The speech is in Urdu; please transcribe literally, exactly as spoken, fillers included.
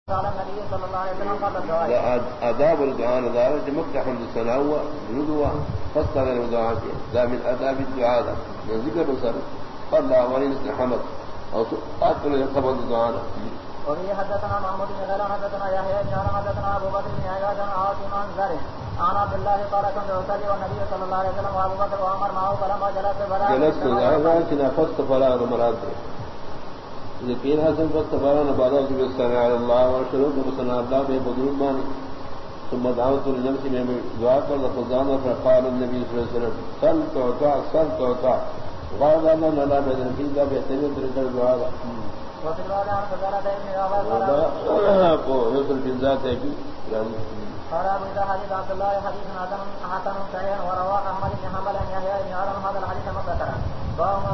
آداب الدعاء دار مفتح السناوة جلدوا فصل الدعاء ذا من آداب الدعاء من ذكر بصر قال لا ولين استحمد أو أكل يقبل الدعاء. وفي حدثنا محمود بن غيلان حدثنا يحيى بن عمرو حدثنا أبو بكر بن عياش عن عاصم عن زره عن عبد الله قال كنت أصلي والنبي صلى الله عليه وسلم وأبو بكر وعمر معه فلما جلست فلا جلست هذا فصل فلا مراد لیکن حسن فقط فاران بعدا کہ استغفر اللہ و شروع بسنا اللہ بے بدر مان ثم دعوت النفس میں دعا کر لفظان فقال النبي صلی اللہ علیہ وسلم صل توقع صل توقع غاضا من لا بدر في ذا بهترین طریقہ دعا دا وفي الوالد عن فضالة ابن عباس کو رسول في ذات ہے کہ قال أبو إذا حديث عبد الله حديث حسن حسن صحيح ورواه أحمد بن حنبل يحيى بن عمرو هذا الحديث مذكرا.